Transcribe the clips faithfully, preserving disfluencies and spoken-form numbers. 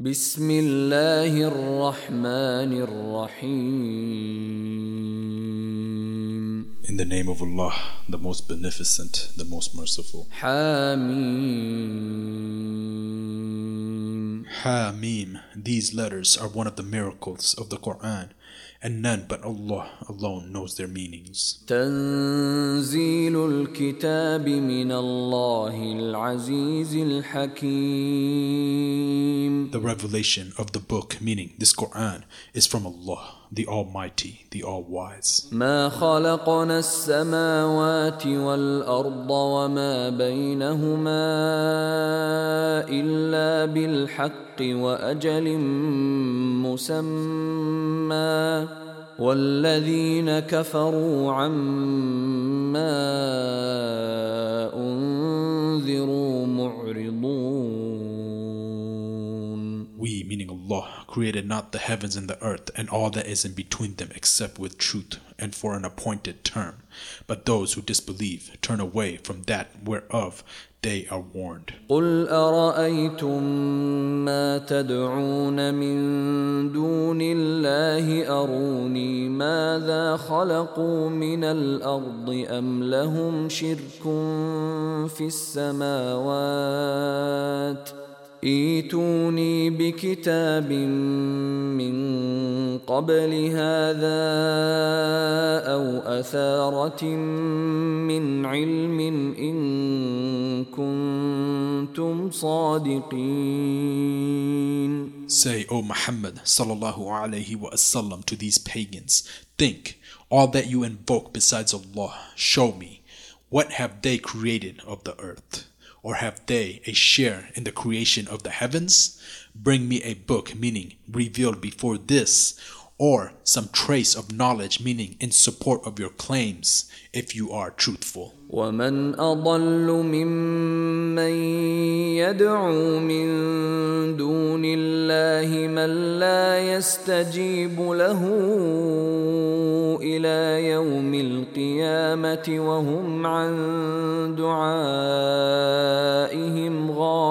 بسم الله الرحمن الرحيم. In the name of Allah, the most beneficent, the most merciful. حاميم. Ha-Mim. These letters are one of the miracles of the Quran, and none but Allah alone knows their meanings. تنزيل الكتاب من الله العزيز الحكيم. The revelation of the book, meaning this Quran, is from Allah, the Almighty, the All-Wise. ما خلقنا السماوات والأرض وما بينهما إلا بالحق وأجل مسمى والذين كفروا عما أنذروا معرضون. We, meaning Allah, created not the heavens and the earth and all that is in between them except with truth and for an appointed term. But those who disbelieve turn away from that whereof they are warned. قل أرأيتم ما تدعون من دون الله أروني ماذا خلقوا من الأرض أم لهم شرك في السماوات ائتوني بكتاب من قبل هذا أو أثارة من علم إن كنتم صادقين. Say, O Muhammad sallallahu alayhi wa sallam, to these pagans, think, all that you invoke besides Allah, show me, what have they created of the earth? Or have they a share in the creation of the heavens? Bring me a book, meaning revealed before this, or some trace of knowledge, meaning in support of your claims, if you are truthful. ومن أضل ممن يدعو من دون الله من لا يستجيب له إلى يوم القيامة وهم عن دعائهم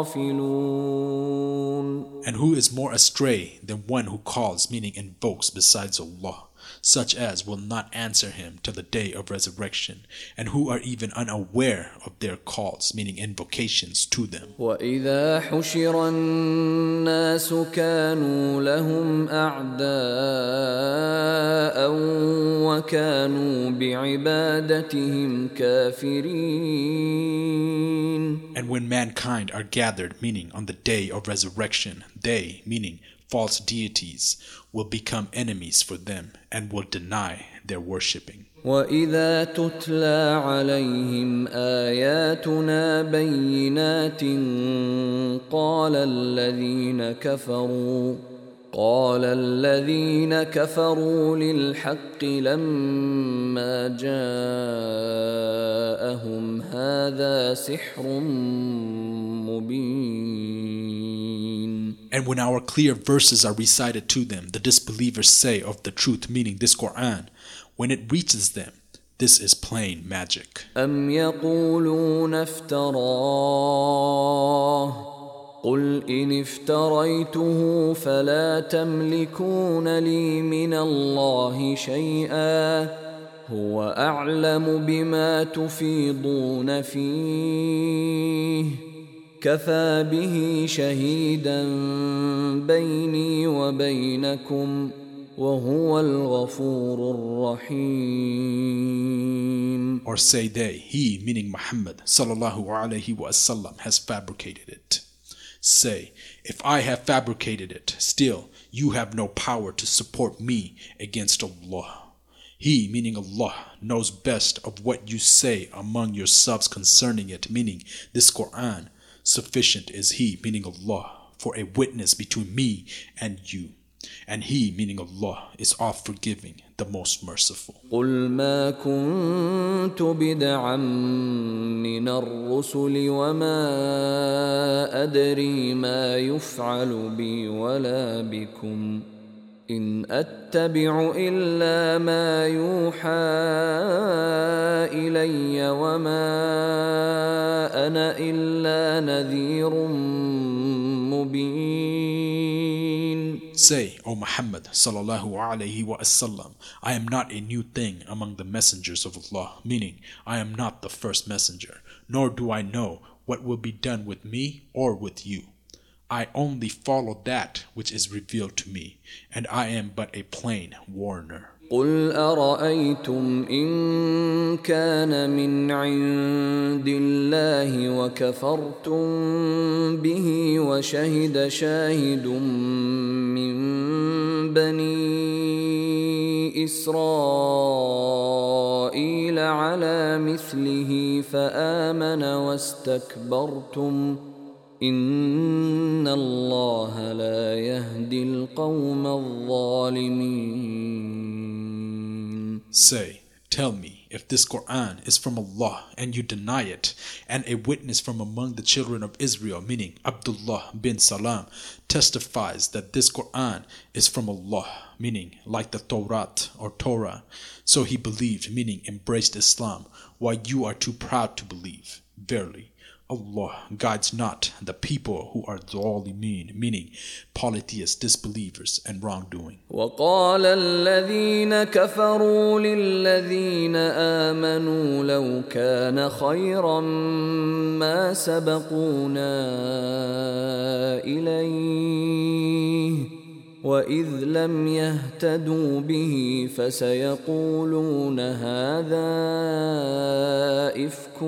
غافلون. And who is more astray than one who calls, meaning invokes besides Allah, such as will not answer him till the day of resurrection, and who are even unaware of their calls, meaning invocations to them. وَإِذَا حُشِرَ النَّاسُ كَانُوا لَهُمْ أَعْدَاءً وَكَانُوا بِعِبَادَتِهِمْ كَافِرِينَ. And when mankind are gathered, meaning on the day of resurrection, they, meaning false deities, will become enemies for them and will deny their worshipping. وَإِذَا تُتْلَى عَلَيْهِمْ آيَاتُنَا بَيِّنَاتٍ قَالَ الَّذِينَ كَفَرُوا قال الذين كفروا للحق لما جاءهم هذا سحر مبين. And when our clear verses are recited to them, the disbelievers say of the truth, meaning this Quran, when it reaches them, this is plain magic. أم يقولون افتراه قل إن افتريته فلا تملكون لي من الله شيئا هو أعلم بما تفيضون فيه كفى به شهيدا بيني وبينكم وهو الغفور الرحيم. Or say they, he, meaning Muhammad sallallahu alayhi wa sallam, has fabricated it. Say, if I have fabricated it, still you have no power to support me against Allah. He, meaning Allah, knows best of what you say among yourselves concerning it, meaning this Quran. Sufficient is He, meaning Allah, for a witness between me and you. And He, meaning Allah, is all-forgiving, the most merciful. قل ما كنت بدعا من الرسل وما أدري ما يفعل بي ولا بكم إن أتبع إلا ما يوحى إلي وما أنا إلا نذير مبين. Say, O Muhammad sallallahu alaihi wasallam, I am not a new thing among the messengers of Allah, meaning I am not the first messenger, nor do I know what will be done with me or with you. I only follow that which is revealed to me, and I am but a plain warner. قل أرأيتم إن كان من عند الله وكفرتم به وشهد شاهد من بني إسرائيل على مثله فآمن واستكبرتم إن الله لا يهدي القوم الظالمين. Say, tell me, if this Quran is from Allah and you deny it, and a witness from among the children of Israel, meaning Abdullah bin Salam, testifies that this Quran is from Allah, meaning like the Torah or Torah, so he believed, meaning embraced Islam, while you are too proud to believe. Verily, Allah guides not the people who are ظالمين, meaning polytheist disbelievers and wrongdoing. وقال الذين كفروا للذين آمنوا لو كان خيرا ما سبقونا إليه وإذ لم يهتدوا به فسيقولون هذا إفك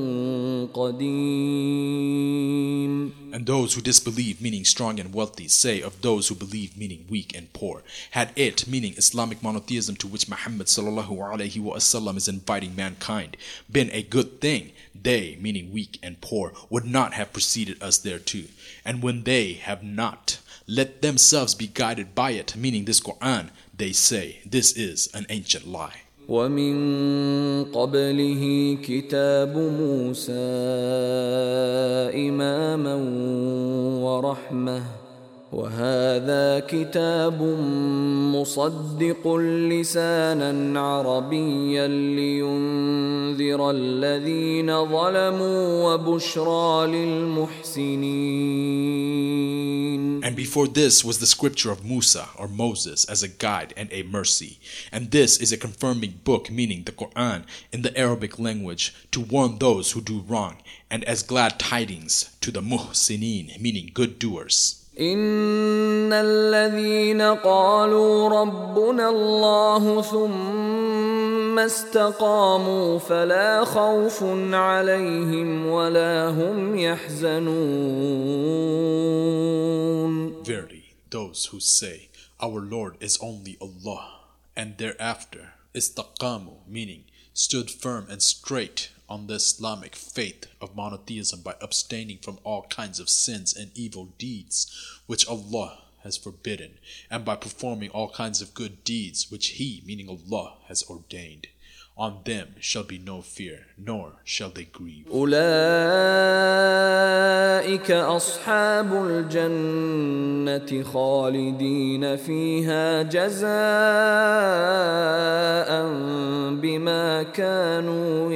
قديم. And those who disbelieve, meaning strong and wealthy, say of those who believe, meaning weak and poor, had it, meaning Islamic monotheism to which Muhammad sallallahu alaihi wasallam is inviting mankind, been a good thing, they, meaning weak and poor, would not have preceded us thereto. And when they have not let themselves be guided by it, meaning this Quran, they say, this is an ancient lie. ومن قبله كتاب موسى إماما ورحمة وهذا كتاب مصدق لسانا عربيا لينذر الذين ظلموا وبشرى للمحسنين. And before this was the scripture of Musa or Moses as a guide and a mercy. And this is a confirming book, meaning the Quran in the Arabic language, to warn those who do wrong, and as glad tidings to the muhsinin, meaning good doers. إن الذين قالوا ربنا الله ثم استقاموا فلا خوف عليهم ولا هم يحزنون. Verily, those who say, our Lord is only Allah, and thereafter istaqamu, meaning stood firm and straight on the Islamic faith of monotheism by abstaining from all kinds of sins and evil deeds which Allah has forbidden, and by performing all kinds of good deeds which He, meaning Allah, has ordained. On them shall be no fear, nor shall they grieve. أولئك أصحاب الجنة خالدين فيها جزاء بما كانوا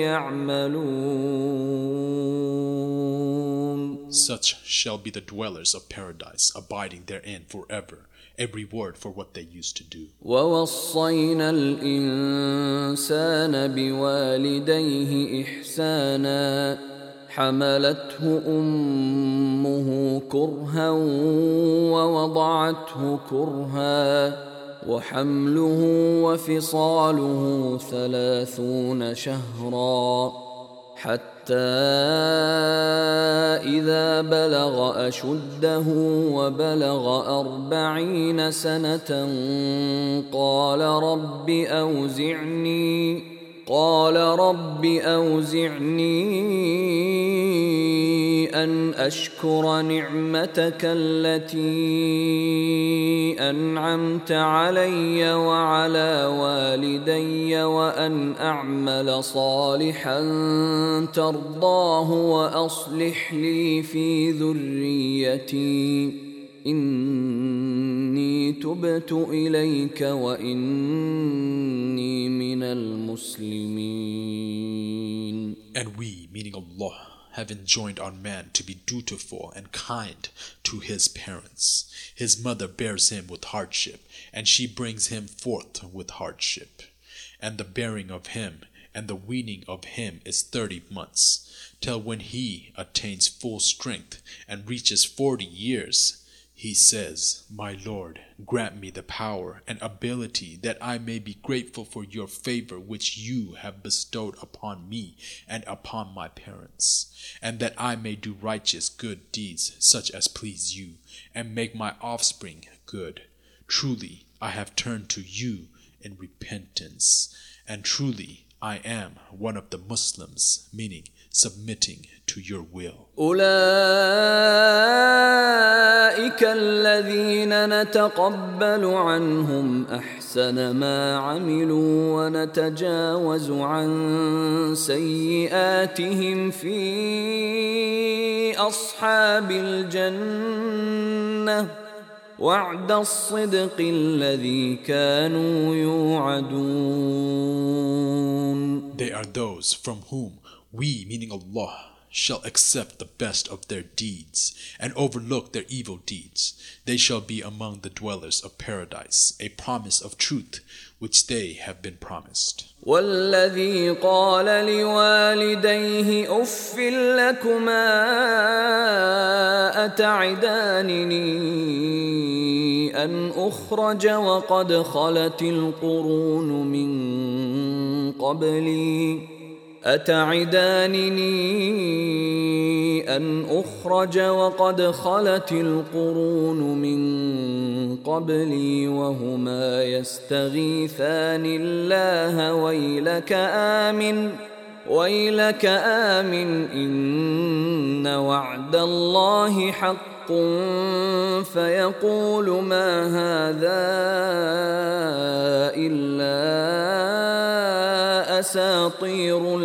يعملون. Such shall be the dwellers of paradise, abiding therein forever, a reward for what they used to do. ووصينا الإنسان بوالديه إحسانا حملته أمه كرها ووضعته كرها وحمله وفصاله ثلاثون شهرا حتى إذا بلغ أشده وبلغ أربعين سنة قال رب أوزعني قال رب أوزعني أن أشكر نعمتك التي أنعمت علي وعلى والدي وأن أعمل صالحا ترضاه وأصلح لي في ذريتي إني تبت إليك وإني من المسلمين. And we, meaning Allah, have enjoined on man to be dutiful and kind to his parents. His mother bears him with hardship, and she brings him forth with hardship. And the bearing of him and the weaning of him is thirty months, till when he attains full strength and reaches forty years, he says, My Lord, grant me the power and ability that I may be grateful for your favor which you have bestowed upon me and upon my parents, and that I may do righteous good deeds such as please you, and make my offspring good. Truly, I have turned to you in repentance, and truly I am one of the Muslims, meaning submitting to your will. أولئك الذين نتقبل عنهم أحسن ما عملوا ونتجاوز عن سيئاتهم في أصحاب الجنة وعد الصدق الذي كانوا يوعدون. They are those from whom we, meaning Allah, shall accept the best of their deeds and overlook their evil deeds. They shall be among the dwellers of paradise, a promise of truth which they have been promised. والذي قال لوالديه أف لكما أتعدانني أن أخرج وقد خلت القرون من قبلي أتعدانني أن أخرج وقد خلت القرون من قبلي وهما يستغيثان الله ويلك آمن ويلك آمن إن وعد الله حق فيقول ما هذا إلا أساطير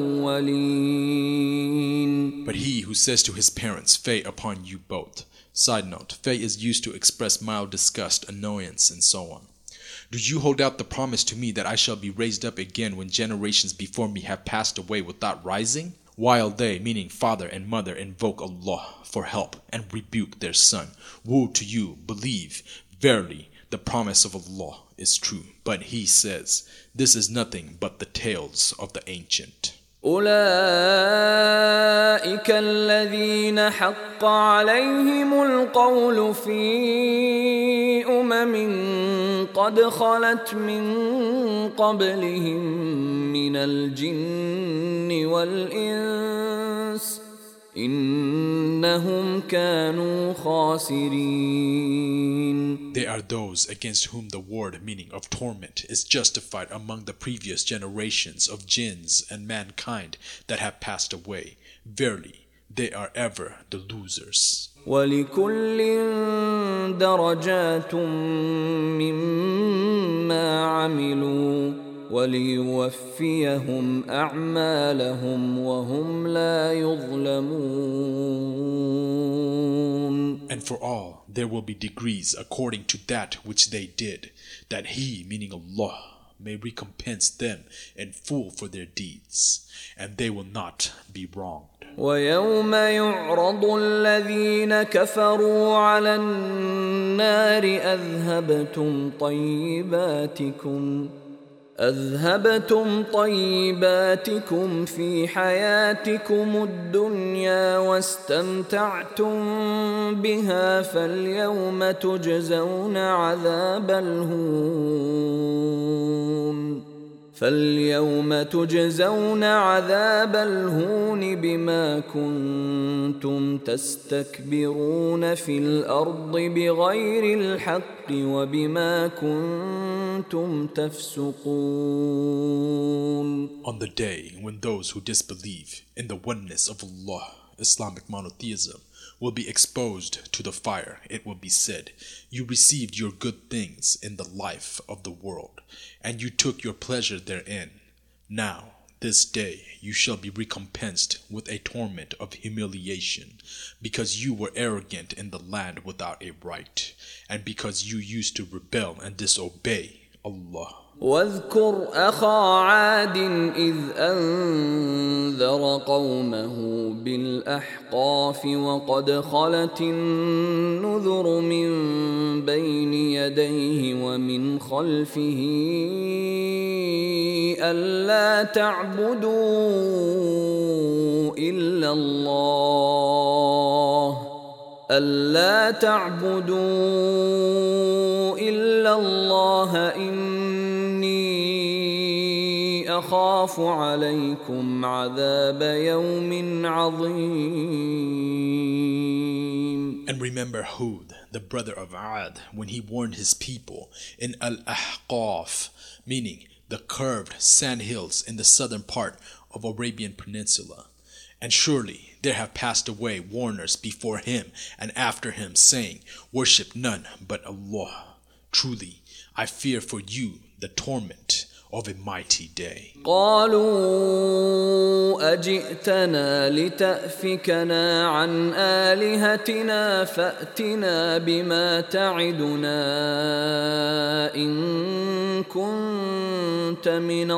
الأولين. But he who says to his parents, Fay upon you both. Side note, Fay is used to express mild disgust, annoyance, and so on. Do you hold out the promise to me that I shall be raised up again when generations before me have passed away without rising? While they, meaning father and mother, invoke Allah for help and rebuke their son. Woe to you, believe, verily, the promise of Allah is true. But he says, this is nothing but the tales of the ancient. أولئك الذين حق عليهم القول في أمم قد خلت من قبلهم من الجن والإنس إنهم كانوا خاسرين. They are those against whom the word, meaning of torment, is justified among the previous generations of jinns and mankind that have passed away. Verily, they are ever the losers. ولكل درجات مما عملوا وليوفيهم أعمالهم وهم لا يظلمون. And for all there will be degrees according to that which they did, that he, meaning Allah, may recompense them in full for their deeds, and they will not be wronged. ويوم يعرض الذين كفروا على النار أذهبتم طيباتكم أذهبتم طيباتكم في حياتكم الدنيا واستمتعتم بها فاليوم تجزون عذاب الهون فاليوم تجزون عذاب الهون بما كنتم تستكبرون في الأرض بغير الحق وبما كنتم تفسقون. On the day when those who disbelieve in the oneness of Allah, Islamic monotheism, will be exposed to the fire, it will be said, you received your good things in the life of the world, and you took your pleasure therein. Now, this day, you shall be recompensed with a torment of humiliation, because you were arrogant in the land without a right, and because you used to rebel and disobey Allah. واذكر أخا عاد إذ أنذر قومه بالأحقاف وقد خلت النذر من بين يديه ومن خلفه ألا تعبدوا إلا الله ألا تعبدوا إلا الله إني أخاف عليكم عذاب يوم عظيم. And remember Hud, the brother of Ad, when he warned his people in Al-Ahqaf, meaning the curved sand hills in the southern part of Arabian Peninsula. And surely there have passed away warners before him and after him, saying, worship none but Allah. Truly, I fear for you the torment of a mighty day. قالوا أجئتنا لتأفكنا عن آلهتنا فأتنا بما تعدنا إن كنت من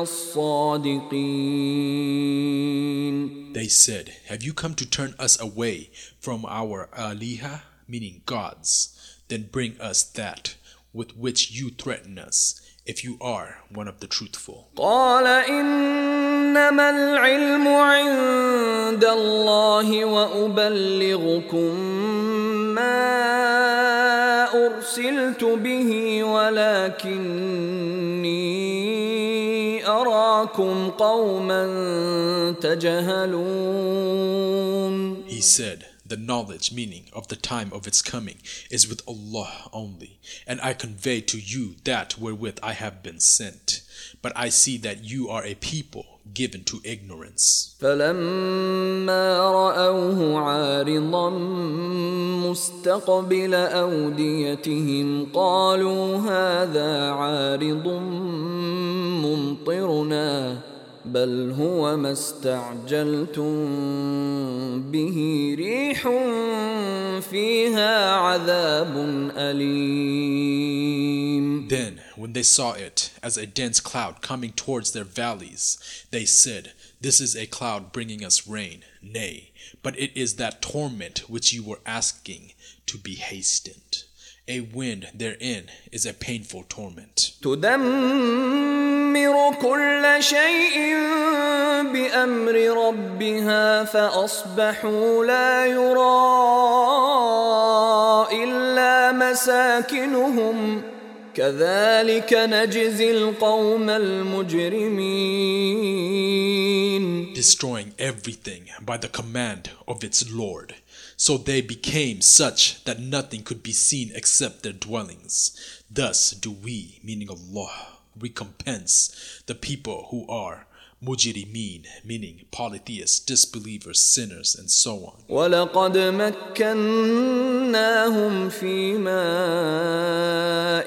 الصادقين. They said, have you come to turn us away from our aliha, meaning gods? Then bring us that with which you threaten us, if you are one of the truthful. قال إنما العلم عند الله وأبلغكم ما أرسلت به ولكني أراكم قوما تجهلون. He said, the knowledge, meaning of the time of its coming, is with Allah only, and I convey to you that wherewith I have been sent. But I see that you are a people given to ignorance. فلما رأوه عارضا مستقبل أوديتهم قالوا هذا عارض ممطرنا بل هو ما استعجلتم به ريح فيها عذاب أليم. Then, when they saw it as a dense cloud coming towards their valleys, they said, this is a cloud bringing us rain. Nay, but it is that torment which you were asking to be hastened. A wind therein is a painful torment. تدمر كل شيء بأمر ربها فأصبحوا لا يرى إلا مساكنهم كذلك نجزي القوم المجرمين. Destroying everything by the command of its Lord. So they became such that nothing could be seen except their dwellings. Thus do we, meaning Allah, recompense the people who are mujrimeen, meaning polytheists, disbelievers, sinners, and so on. وَلَقَدْ مَكَّنَّاهُمْ فِي مَاءٍ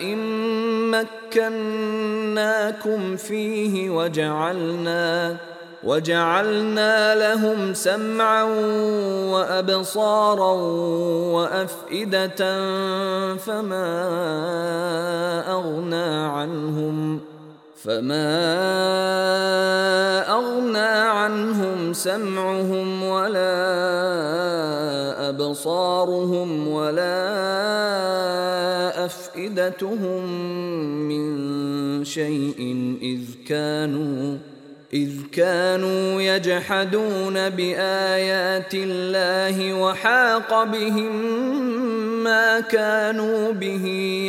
مَكَّنَّاكُمْ فِيهِ وَجَعَلْنَا وَجَعَلْنَا لَهُمْ سَمْعًا وَأَبْصَارًا وَأَفْئِدَةً فَمَا أَغْنَى عَنْهُمْ فَمَا أَغْنَى عَنْهُمْ سَمْعُهُمْ وَلَا أَبْصَارُهُمْ وَلَا أَفْئِدَتُهُمْ مِنْ شَيْءٍ إِذْ كَانُوا إذ كانوا يجحدون بآيات الله وحاق بهم ما كانوا به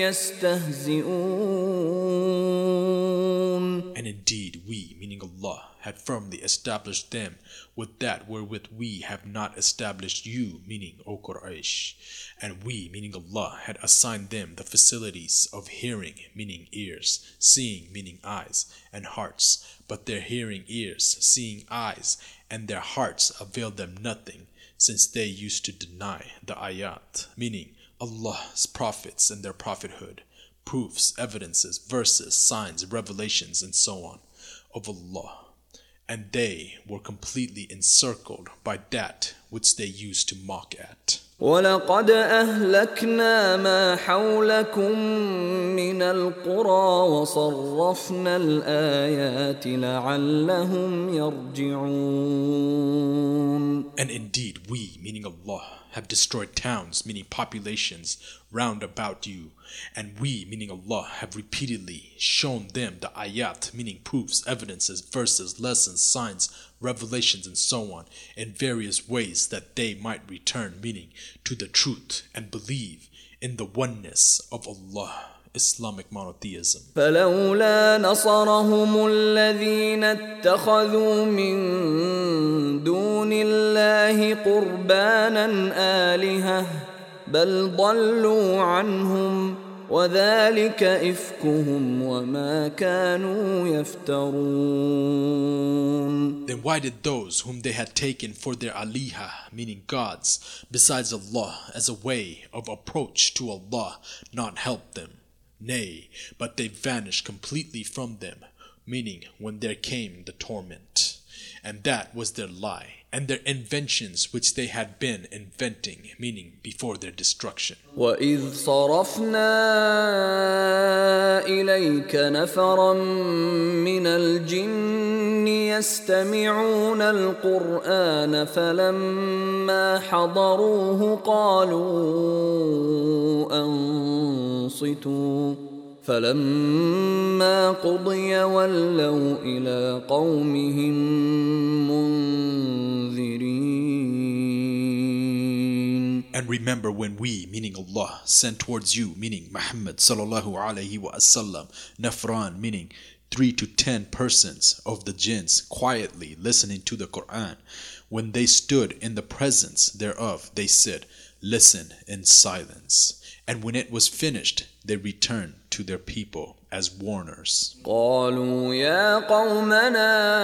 يستهزئون. And indeed we, meaning Allah, had firmly established them with that wherewith we have not established you, meaning O Quraysh. And we, meaning Allah, had assigned them the facilities of hearing, meaning ears, seeing, meaning eyes, and hearts. But their hearing ears, seeing eyes, and their hearts availed them nothing, since they used to deny the ayat, meaning Allah's prophets and their prophethood, proofs, evidences, verses, signs, revelations, and so on, of Allah. And they were completely encircled by that which they used to mock at. وَلَقَدْ أَهْلَكْنَا مَا حَوْلَكُمْ مِنَ الْقُرَى وَصَرَّفْنَا الْآيَاتِ لَعَلَّهُمْ يَرْجِعُونَ. And indeed we, meaning Allah, have destroyed towns, meaning populations, round about you. And we, meaning Allah, have repeatedly shown them the ayat, meaning proofs, evidences, verses, lessons, signs, revelations, and so on, in various ways that they might return, meaning to the truth, and believe in the oneness of Allah, Islamic monotheism. فلولا نصرهم الذين اتخذوا من دون الله قربانا آلهة بل ضلوا عنهم وذلك إفكهم وما كانوا يفترون. Then why did those whom they had taken for their aliha, meaning gods, besides Allah, as a way of approach to Allah, not help them? Nay, but they vanished completely from them, meaning when there came the torment. And that was their lie, and their inventions which they had been inventing, meaning before their destruction. وَإِذْ صَرَفْنَا إِلَيْكَ نَفَرًا مِّنَ الْجِنِّ يَسْتَمِعُونَ الْقُرْآنَ فَلَمَّا حَضَرُوهُ قَالُوا أَنصِتُوا فَلَمَّا قُضِيَ وَلَّوْا إِلَى قَوْمِهِمْ مُنذِرِينَ. And remember when we, meaning Allah, sent towards you, meaning Muhammad sallallahu alaihi wasallam, Nafran, meaning three to ten persons of the jinns, quietly listening to the Quran. When they stood in the presence thereof, they said, "Listen in silence." And when it was finished, they returned to their people as warners. قالوا يا قومنا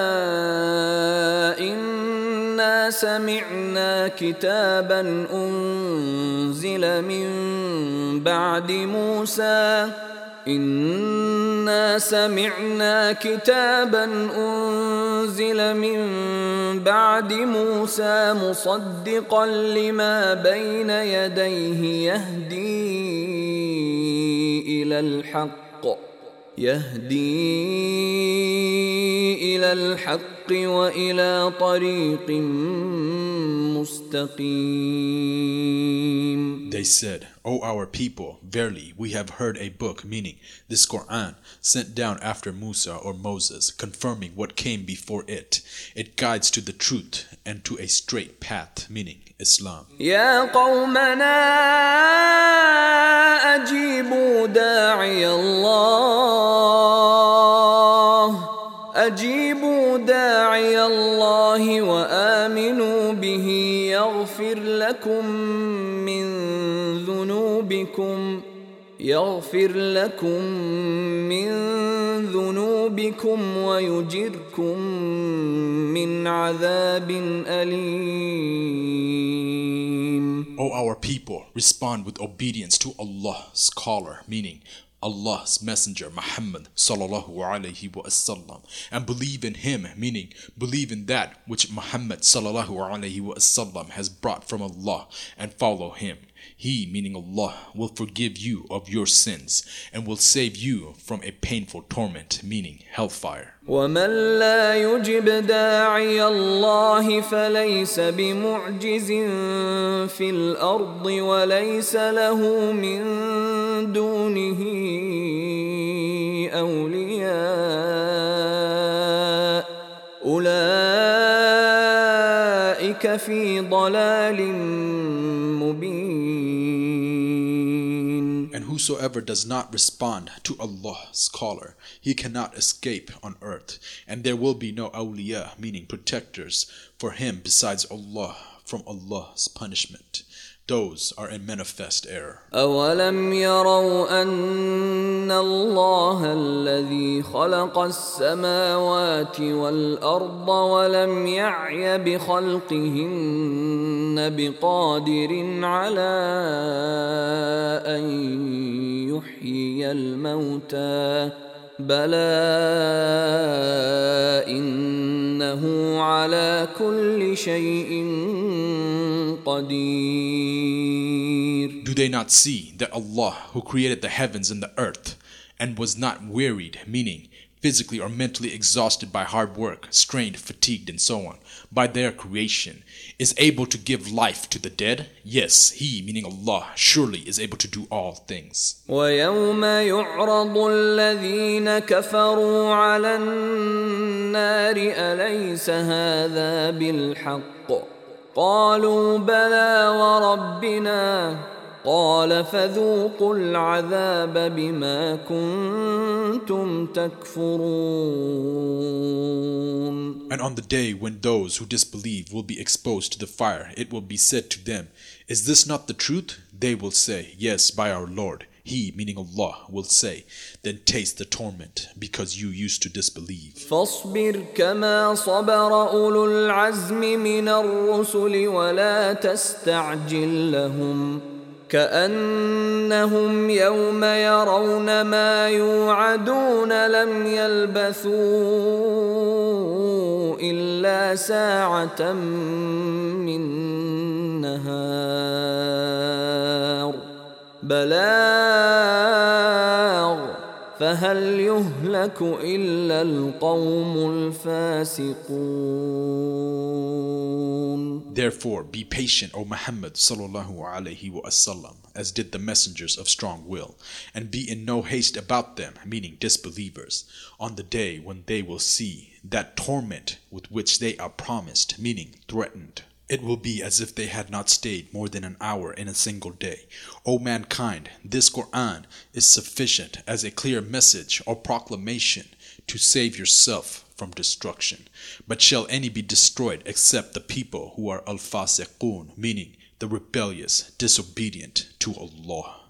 إنا سمعنا كتابا أنزل من بعد موسى إنا سمعنا كتابا أنزل من بعد موسى مصدقا لما بين يديه يهدي إلى الحق يهدي إلى الحق وإلى طريق مستقيم. They said, O our people, verily we have heard a book, meaning this Quran, sent down after Musa or Moses, confirming what came before it. It guides to the truth and to a straight path, meaning Islam. يا قومنا أجيبوا داعي الله أجيبوا داعي الله وآمنوا به يغفر لكم من ذنوبكم يغفر لكم من ذنوبكم ويجركم من عذاب أليم. O our people, respond with obedience to Allah's scholar, meaning Allah's messenger Muhammad sallallahu alaihi wasallam, and believe in him, meaning believe in that which Muhammad sallallahu alaihi wasallam has brought from Allah, and follow him. He, meaning Allah, will forgive you of your sins and will save you from a painful torment, meaning hellfire. وَمَنْ لَا يُجِبْ دَاعِيَ اللَّهِ فَلَيْسَ بِمُعْجِزٍ فِي الْأَرْضِ وَلَيْسَ لَهُ مِنْ دُونِهِ أَوْلِيَاءُ أُولَئِكَ فِي ضَلَالٍ مُبِينٍ. And whosoever does not respond to Allah's caller, he cannot escape on earth, and there will be no awliya, meaning protectors, for him besides Allah from Allah's punishment. Those are in manifest error. أَوَلَمْ يَرَوْا أَنَّ اللَّهَ الَّذِي خَلَقَ السَّمَاوَاتِ وَالْأَرْضَ وَلَمْ يَعْيَ بِخَلْقِهِنَّ بِقَادِرٍ عَلَىٰ أَن يُحْيِيَ الْمَوْتَىٰ بَلَىٰ إِنَّهُ عَلَىٰ كُلِّ شَيْءٍ قدير. Do they not see that Allah, who created the heavens and the earth, and was not wearied, meaning physically or mentally exhausted by hard work, strained, fatigued, and so on, by their creation, is able to give life to the dead? Yes, He, meaning Allah, surely is able to do all things. وَيَوْمَ يُعْرَضُ الَّذِينَ كَفَرُوا عَلَى النَّارِ أَلَيْسَ هَذَا بِالْحَقِّ قَالُوا بَلَى وَرَبِّنَا قال فذوقوا العذاب بما كنتم تكفرون. And on the day when those who disbelieve will be exposed to the fire, it will be said to them, is this not the truth? They will say, yes, by our Lord. He, meaning Allah, will say, then taste the torment because you used to disbelieve. فاصبر كما صبر أولو العزم من الرسل ولا تستعجل لهم كأنهم يوم يرون ما يوعدون لم يلبثوا إلا ساعة من نهار بلاغ فهل يهلك إلا القوم الفاسقون. Therefore, be patient, O Muhammad sallallahu alaihi wasallam, as did the messengers of strong will, and be in no haste about them, meaning disbelievers, on the day when they will see that torment with which they are promised, meaning threatened. It will be as if they had not stayed more than an hour in a single day. O mankind, this Quran is sufficient as a clear message or proclamation to save yourself from destruction. But shall any be destroyed except the people who are al-fasiqun, meaning the rebellious, disobedient to Allah.